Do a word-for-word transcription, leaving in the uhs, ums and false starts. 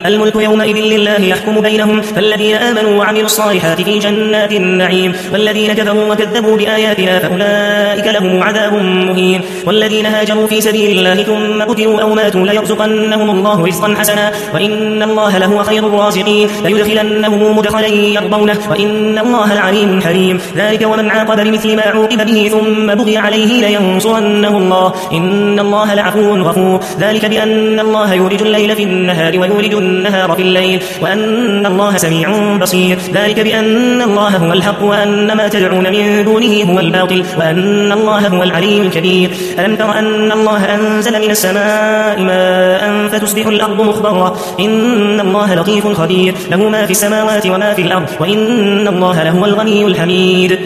الملك يومئذ لله يحكم بينهم فالذين آمنوا وعملوا الصالحات في جنات النعيم والذين كفروا وكذبوا بآياتنا فأولئك لهم عذاب مهين والذين هاجروا في سبيل الله ثم قتلوا أو ماتوا ليرزقنهم الله رزقا حسنا وإن الله لهو خير الرازقين ليدخلنهم مدخلا يرضونه وإن الله العليم حليم ذلك ومن عاقب بمثل ما عوقب به ثم بغي عليه لينصرنه الله إن الله لعفو غفور ذلك بأن الله يولج الليل في النهار ويولج النهار في الليل وأن الله سميع بصير ذلك بأن الله هو الحق وأن ما تدعون من دونه هو الباطل وأن الله هو العلي الكبير ألم تر أن الله أنزل من السماء ماء فتصبح الأرض مخضرة إن الله لطيف خبير له ما في السماوات وما في الأرض وإن الله لهو الغني الحميد